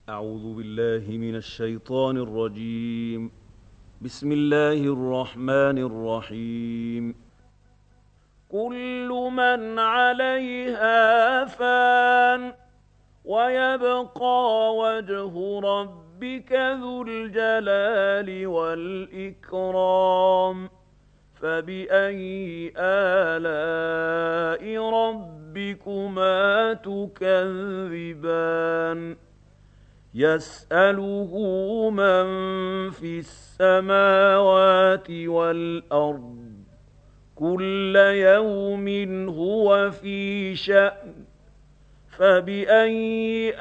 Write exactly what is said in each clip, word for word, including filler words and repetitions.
أعوذ بالله من الشيطان الرجيم. بسم الله الرحمن الرحيم. كل من عليها فان ويبقى وجه ربك ذو الجلال والإكرام فبأي آلاء ربكما تكذبان يسأله من في السماوات والأرض كل يوم هو في شأن فبأي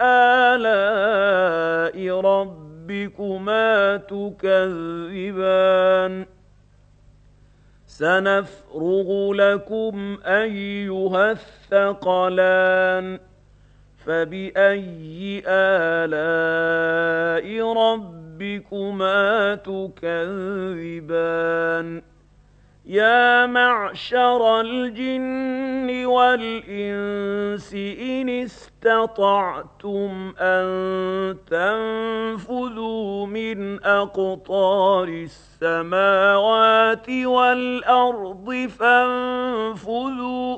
آلاء ربكما تكذبان سنفرغ لكم أيها الثقلان فبأي آلاء ربكما تكذبان يا معشر الجن والإنس إن استطعتم أن تنفذوا من أقطار السماوات والأرض فانفذوا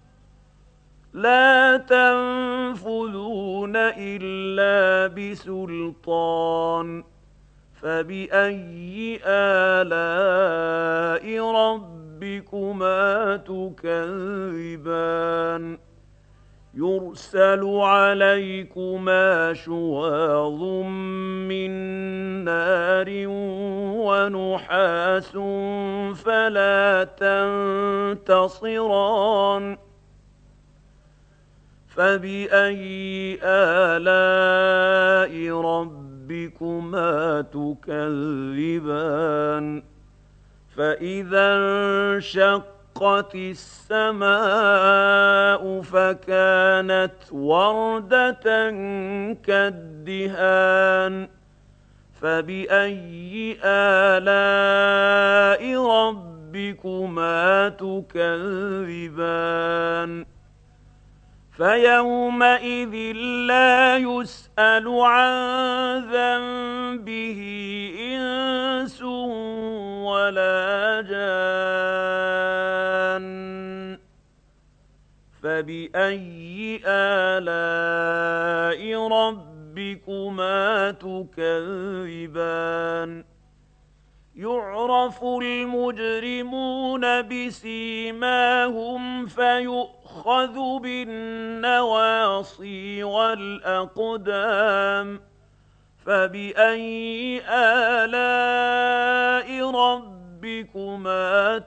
لا تنفذون إلا بسلطان فبأي آلاء ربكما تكذبان يرسل عليكما شواظ من نار ونحاس فلا تنتصران فبأي آلاء ربكما تكذبان فإذا انشقت السماء فكانت وردة كالدهان فبأي آلاء ربكما تكذبان فيومئذ لا يسأل عن ذنبه إنس ولا جان فبأي آلاء ربكما تكذبان يعرف المجرمون بسيماهم فيؤخذ بالنواصي والأقدام فبأي آلاء ربكما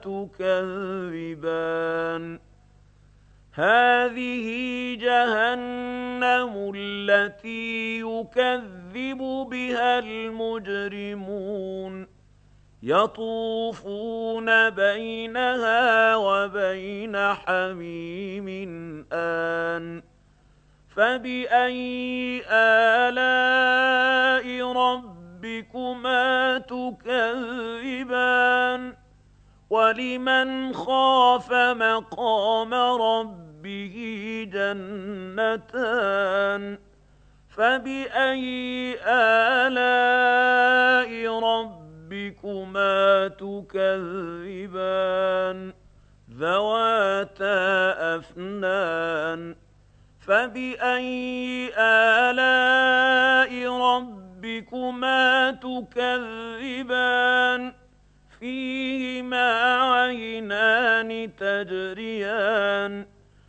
تكذبان هذه جهنم التي يكذب بها المجرمون يطوفون بينها وبين حميم آن فبأي آلاء ربكما تكذبان ولمن خاف مقام ربه جنتان فبأي آلاء ربكما ربكما تكذبان ذواتا أفنان فبأي آلاء ربكما تكذبان فيهما عينان تجريان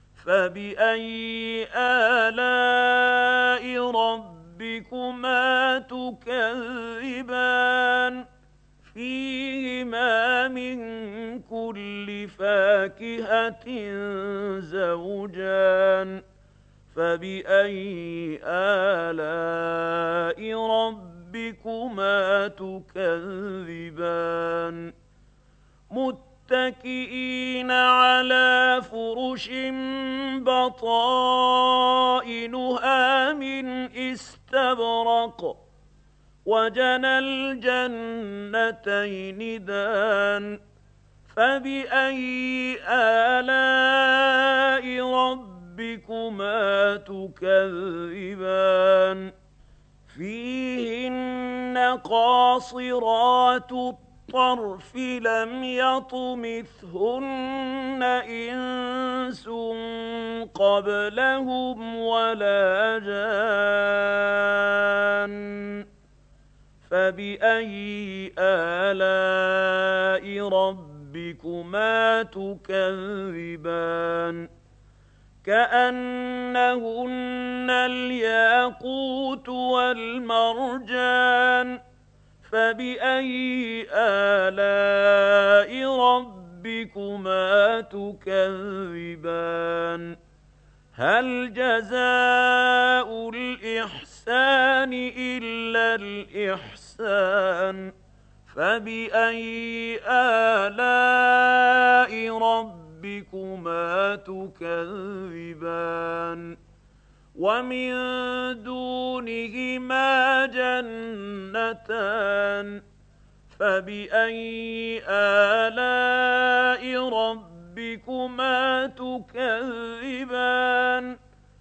فبأي آلاء ربكما تكذبان فيهما من كل فاكهة زوجان فبأي آلاء ربكما تكذبان متكئين على فرش بطائنها من استبرق وجنى الجنتين دان فبأي آلاء ربكما تكذبان فيهن قاصرات الطرف لم يطمثهن إنس قبلهم ولا جان فبأي آلاء ربكما تكذبان كأنهن الياقوت والمرجان فبأي آلاء ربكما تكذبان هل جزاء الإحسان إلا الإحسان فبأي آلاء ربكما تكذبان ومن دونهما جنتان فبأي آلاء ربكما تكذبان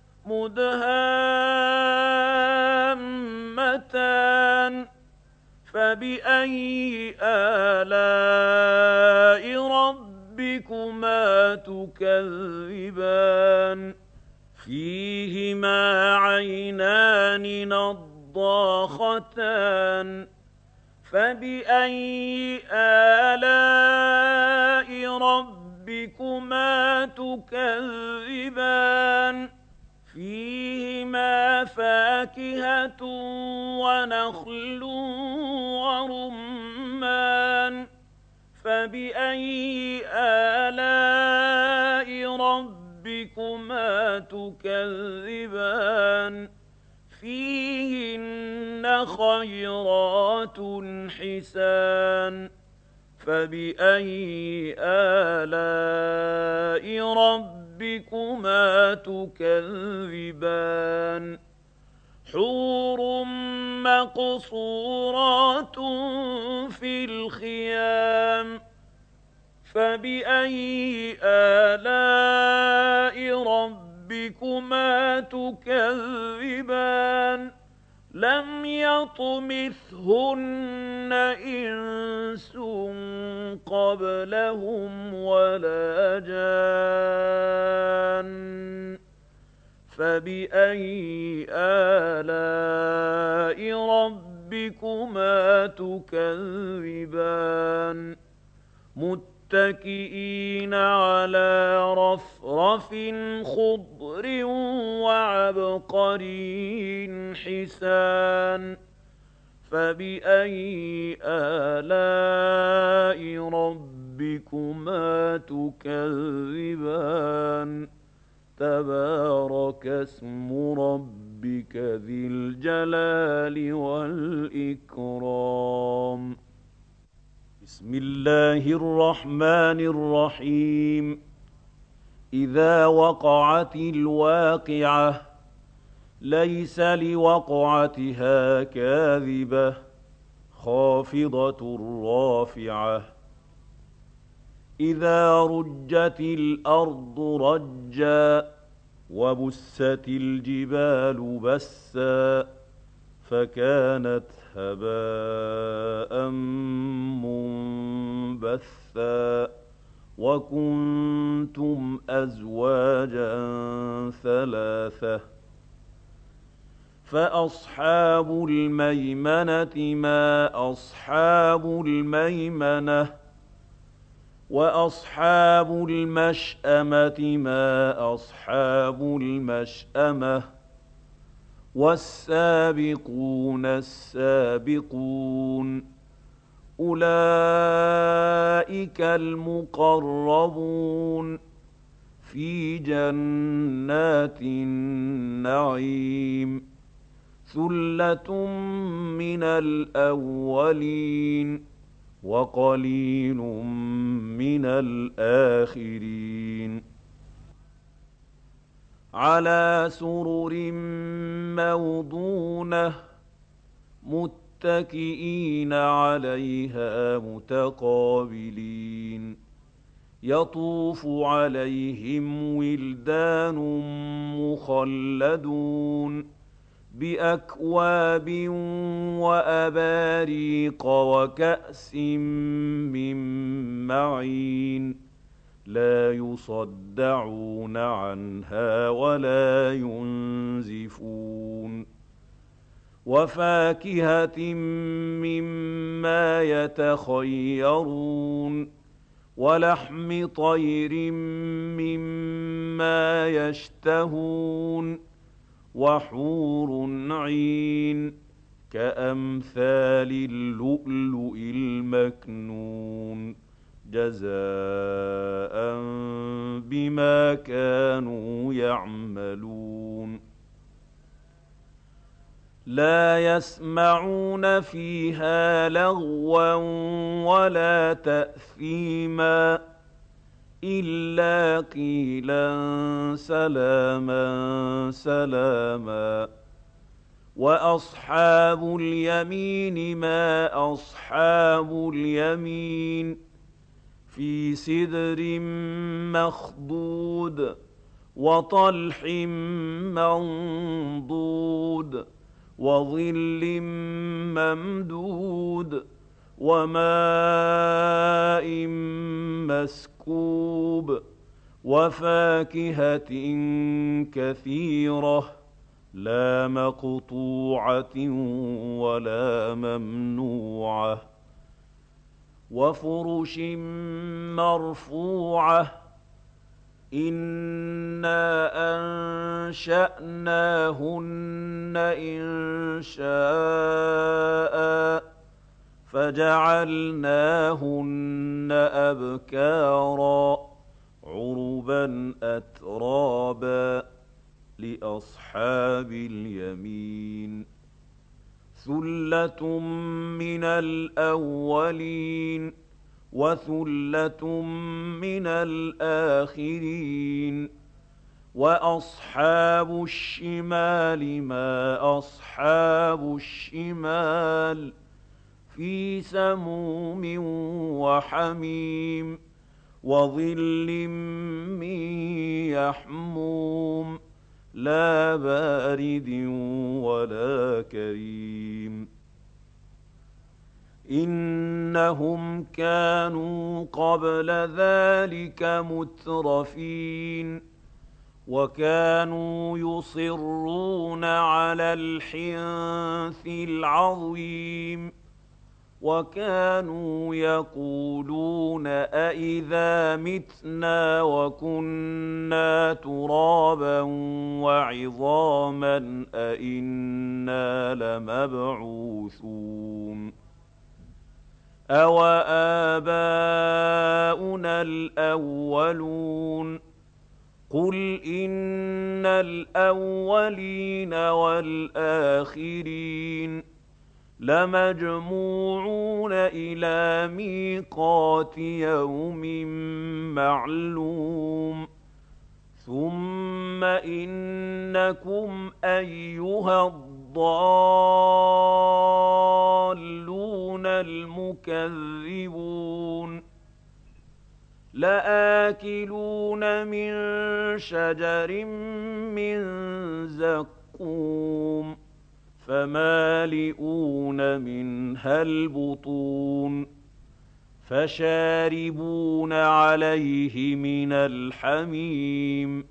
مدهامتان فبأي آلاء ربكما تكذبان فيهما عينان نضاختان فبأي آلاء ربكما تكذبان فيهما فاكهة ونخل ورمان فبأي آلاء ربكما تكذبان فيهن خيرات حسان فبأي آلاء ربكما تكذبان حور مقصورات في الخيام فبأي آلاء ربكما تكذبان لم يطمثهن إنس قبلهم ولا جان فبأي آلاء ربكما تكذبان متكئين على رفرف خضر وعبقري حسان فبأي آلاء ربكما تكذبان تبارك اسم ربك ذي الجلال والإكرام بسم الله الرحمن الرحيم إذا وقعت الواقعة ليس لوقعتها كاذبة خافضة رافعة إذا رجت الأرض رجا وبست الجبال بسا فكانت هباء منبثا وكنتم أزواجا ثلاثة فأصحاب الميمنة ما أصحاب الميمنة وأصحاب المشأمة ما أصحاب المشأمة والسابقون السابقون أولئك المقربون في جنات النعيم ثلة من الأولين وقليل من الآخرين على سرر موضونة متكئين عليها متقابلين يطوف عليهم ولدان مخلدون بأكواب وأباريق وكأس من معين لا يصدعون عنها ولا ينزفون وفاكهة مما يتخيرون ولحم طير مما يشتهون وحور عين كأمثال اللؤلؤ المكنون جزاء بما كانوا يعملون لا يسمعون فيها لغوا ولا تأثيما إلا قيلا سلاما سلاما وأصحاب اليمين ما أصحاب اليمين في سدر مخضود وطلح منضود وظل ممدود وماء مسكوب وفاكهة كثيرة لا مقطوعة ولا ممنوعة وفرش مرفوعة إنا أنشأناهن إنشاء فجعلناهن أبكارا عربا أترابا لأصحاب اليمين ثلة من الأولين وثلة من الآخرين وأصحاب الشمال ما أصحاب الشمال في سموم وحميم وظل من يحموم لا بارد ولا كريم إنهم كانوا قبل ذلك مترفين وكانوا يصرون على الحنث العظيم وكانوا يقولون أإذا متنا وكنا ترابا وعظاما أإنا لمبعوثون أوآباؤنا الأولون قل إن الأولين والآخرين لمجموعون إلى ميقات يوم معلوم ثم إنكم أيها الضالون المكذبون لآكلون من شجر من زقوم فمالئون منها البطون فشاربون عليه من الحميم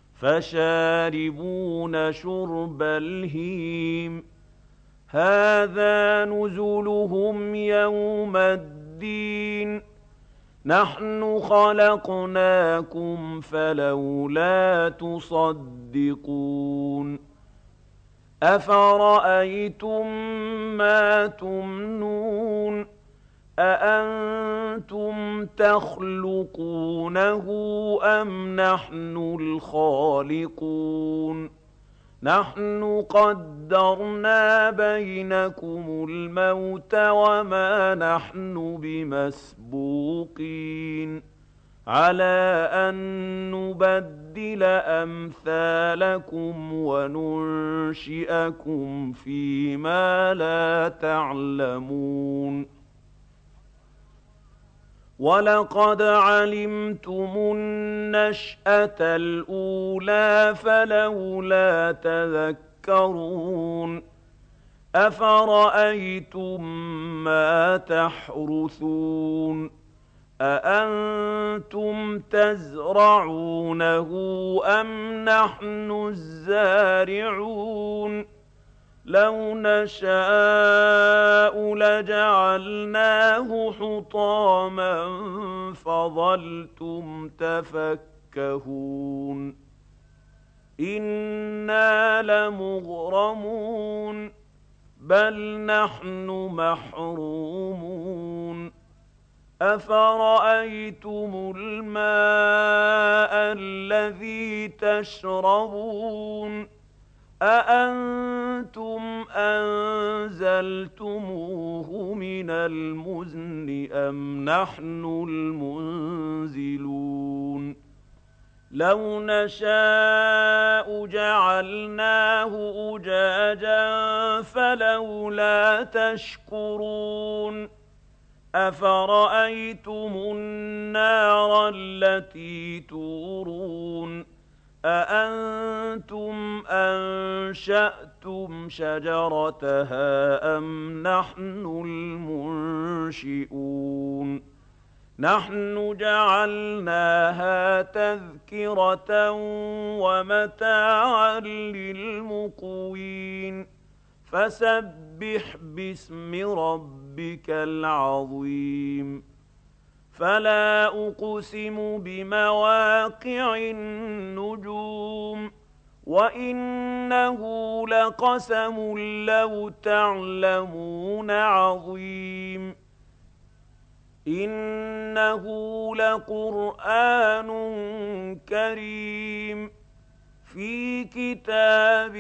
فشاربون شرب الهيم هذا نزلهم يوم الدين نحن خلقناكم فلولا تصدقون أفرأيتم ما تمنون أأنتم تخلقونه أم نحن الخالقون نحن قدرنا بينكم الموت وما نحن بمسبوقين على أن نبدل أمثالكم وننشئكم فيما لا تعلمون ولقد علمتم النشأة الأولى فلولا تذكرون أفرأيتم ما تحرثون أأنتم تزرعونه أم نحن الزارعون لو نشاء لجعلناه حطاما فظلتم تفكهون إنا لمغرمون بل نحن محرومون أفرأيتم الماء الذي تشربون أأنتم أنزلتموه من المزن أم نحن المنزلون لو نشاء جعلناه أجاجا فلولا تشكرون أفرأيتم النار التي تورون أأنتم أنشأتم شجرتها أم نحن المنشئون نحن جعلناها تذكرة ومتاعا للمقوين فسبح باسم ربك العظيم فلا أقسم بمواقع النجوم وإنه لقسم لو تعلمون عظيم إنه لقرآن كريم في كتاب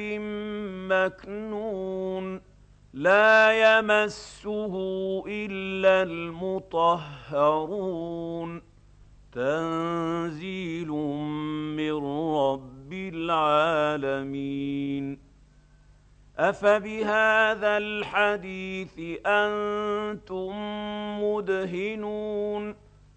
مكنون لا يمسه إلا المطهرون تنزيل من رب العالمين أفبهذا الحديث أنتم مدهنون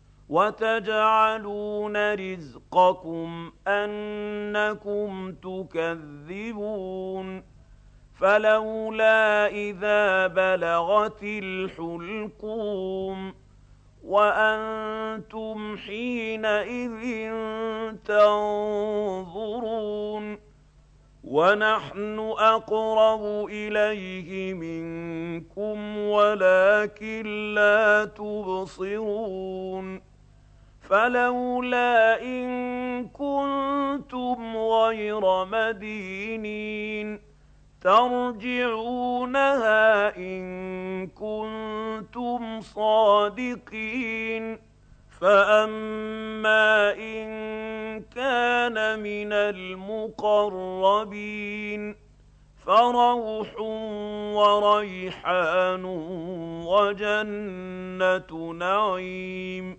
وتجعلون رزقكم أنكم تكذبون فلولا إذا بلغت الحلقوم وأنتم حينئذ تنظرون ونحن أقرب إليه منكم ولكن لا تبصرون فلولا إن كنتم غير مدينين ترجعونها إن كنتم صادقين فأما إن كان من المقربين فروح وريحان وجنة نعيم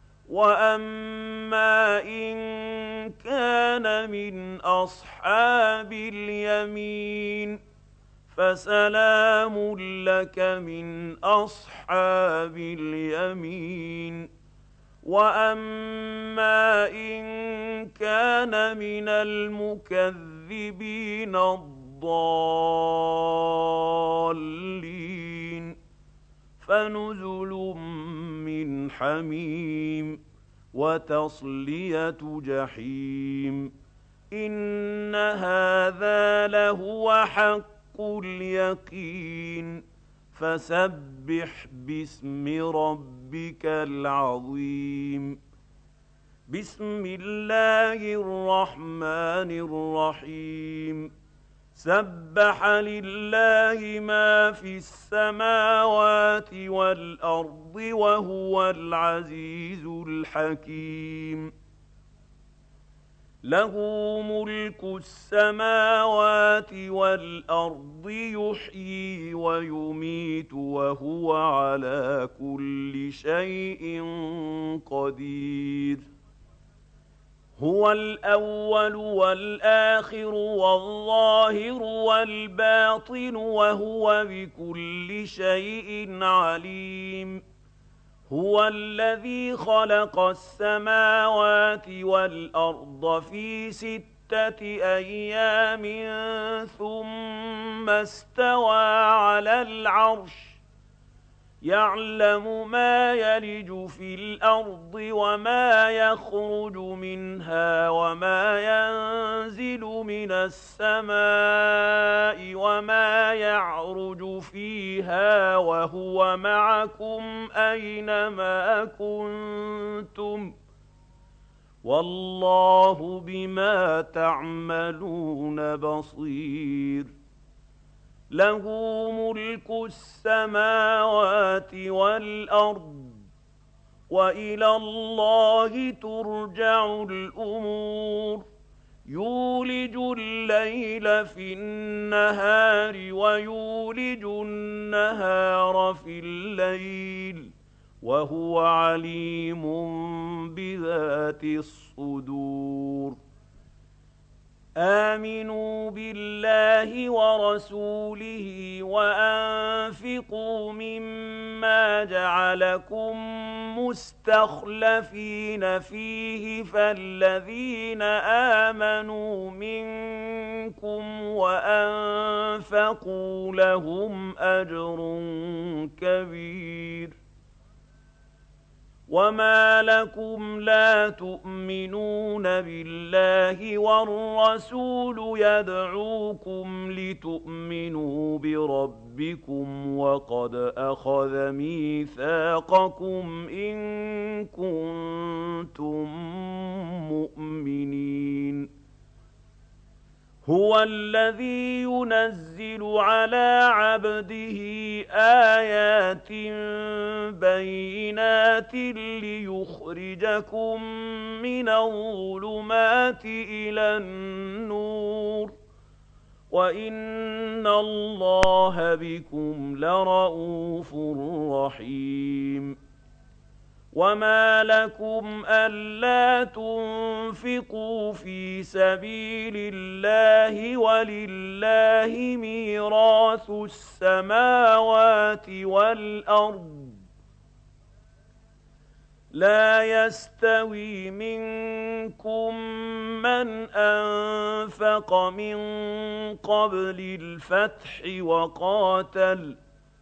وأما إن كان من أصحاب اليمين فسلام لك من أصحاب اليمين وأما إن كان من المكذبين الضالين فنزل من حميم وتصلية جحيم إن هذا لهو حق اليقين فسبح باسم ربك العظيم بسم الله الرحمن الرحيم سبح لله ما في السماوات والأرض وهو العزيز الحكيم له ملك السماوات والأرض يحيي ويميت وهو على كل شيء قدير هو الأول والآخر والظاهر والباطن وهو بكل شيء عليم هو الذي خلق السماوات والأرض في ستة ستة أيام ثم استوى على العرش يعلم ما يلج في الأرض وما يخرج منها وما ينزل من السماء وما يعرج فيها وهو معكم أينما كنتم والله بما تعملون بصير له ملك السماوات والأرض وإلى الله ترجع الأمور يولج الليل في النهار ويولج النهار في الليل وهو عليم بذات الصدور آمنوا بالله ورسوله وأنفقوا مما جعلكم مستخلفين فيه فالذين آمنوا منكم وأنفقوا لهم أجر كبير وما لكم لا تؤمنون بالله والرسول يدعوكم لتؤمنوا بربكم وقد أخذ ميثاقكم إن كنتم مؤمنين هو الذي ينزل على عبده آيات بينات ليخرجكم من الظلمات إلى النور وإن الله بكم لرءوف رحيم وما لكم ألا تنفقوا في سبيل الله ولله ميراث السماوات والأرض لا يستوي منكم من أنفق من قبل الفتح وقاتل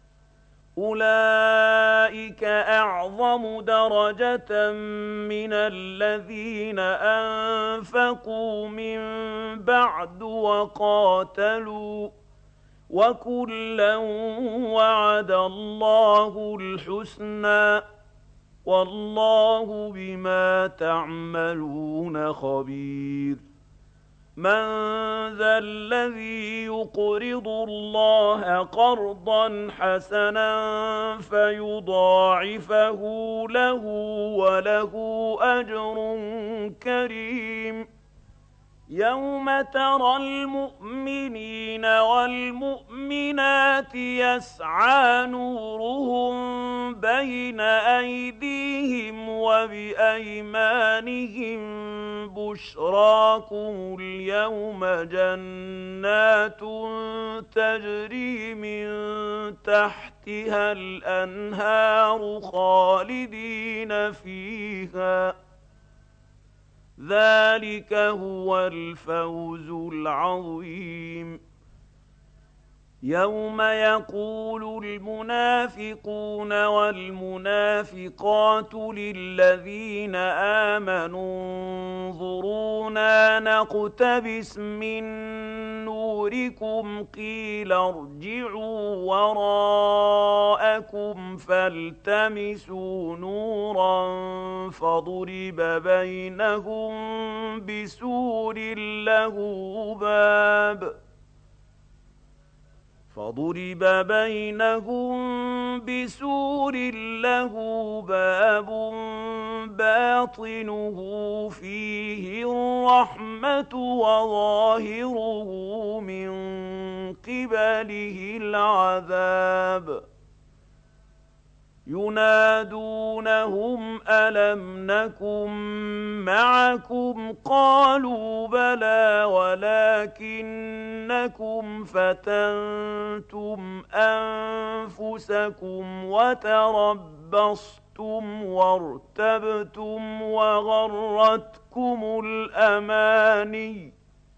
أولئك أعظم درجة من الذين أنفقوا من بعد وقاتلوا وكلا وعد الله الحسنى والله بما تعملون خبير من ذا الذي يقرض الله قرضا حسنا فيضاعفه له وله أجر كريم يوم ترى المؤمنين والمؤمنات يسعى نورهم بين أيديهم وبأيمانهم بشراكم اليوم جنات تجري من تحتها الأنهار خالدين فيها ذلك هو الفوز العظيم يوم يقول المنافقون والمنافقات للذين آمنوا انظرونا نقتبس من نوركم قيل ارجعوا وراءكم فالتمسوا نورا فضرب بينهم بسور له باب فضرب بينهم بسور له باب باطنه فيه الرحمة وظاهره من قبله العذاب ينادونهم ألم نكن معكم قالوا بلى ولكنكم فتنتم أنفسكم وتربصتم وارتبتم وغرتكم الأماني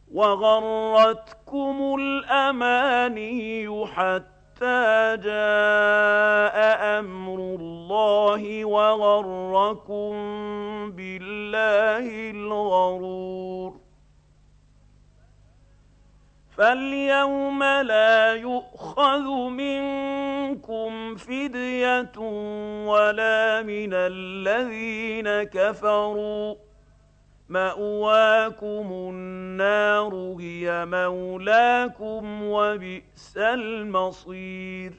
وغرتكم الأماني حتى جاء أمر الله وغركم بالله الغرور. فاليوم لا يؤخذ منكم فدية ولا من الذين كفروا، مأواكم النار هي مولاكم وبئس المصير.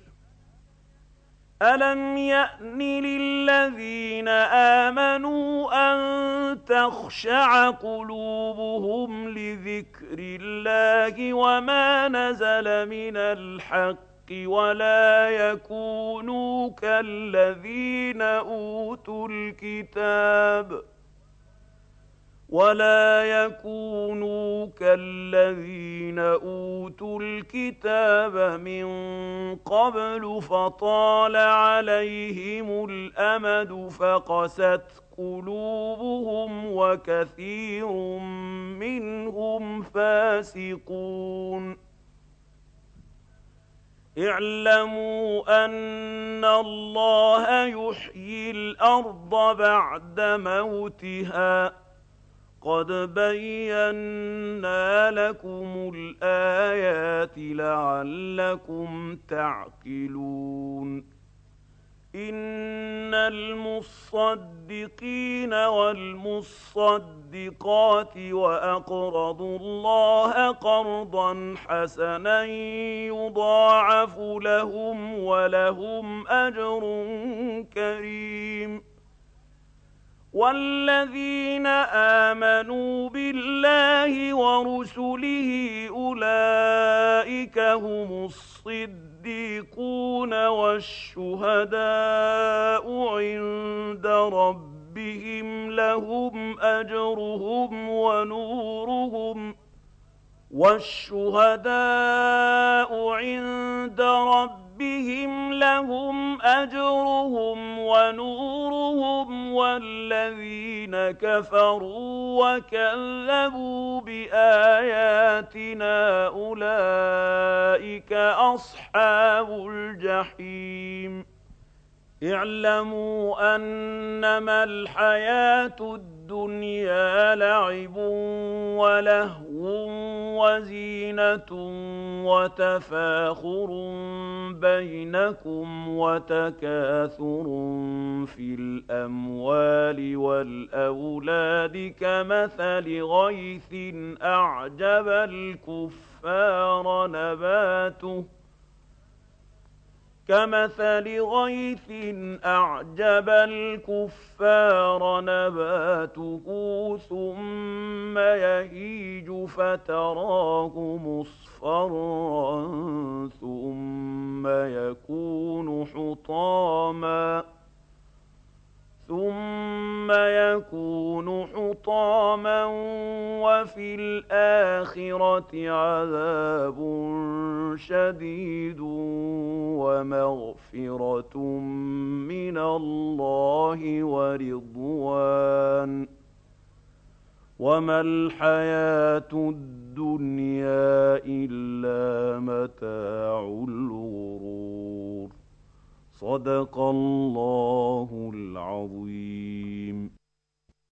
ألم يأن للذين آمنوا أن تخشع قلوبهم لذكر الله وما نزل من الحق ولا يكونوا كالذين أوتوا الكتاب ولا يكونوا كالذين أوتوا الكتاب من قبل فطال عليهم الأمد فقست قلوبهم وكثير منهم فاسقون. اعلموا أن الله يحيي الأرض بعد موتها، قد بينا لكم الآيات لعلكم تعقلون. إن المصدقين والمصدقات وأقرضوا الله قرضا حسنا يضاعف لهم ولهم أجر كريم. والذين آمنوا بالله ورسله أولئك هم الصديقون والشهداء عند ربهم لهم أجرهم ونورهم والشهداء عند ربهم لهم أجرهم ونورهم والذين كفروا وكذبوا بآياتنا أولئك أصحاب الجحيم. اعلموا أنما الحياة الدنيا لعب ولهو وزينة وتفاخر بينكم وتكاثر في الأموال والأولاد كمثل غيث أعجب الكفار نباته كمثل غيث أعجب الكفار نباته ثم يهيج فتراه مصفرا ثم يكون حطاما ثم يكون حطاما وفي الآخرة عذاب شديد ومغفرة من الله ورضوان وما الحياة الدنيا إلا متاع الغرور. صدق الله العظيم.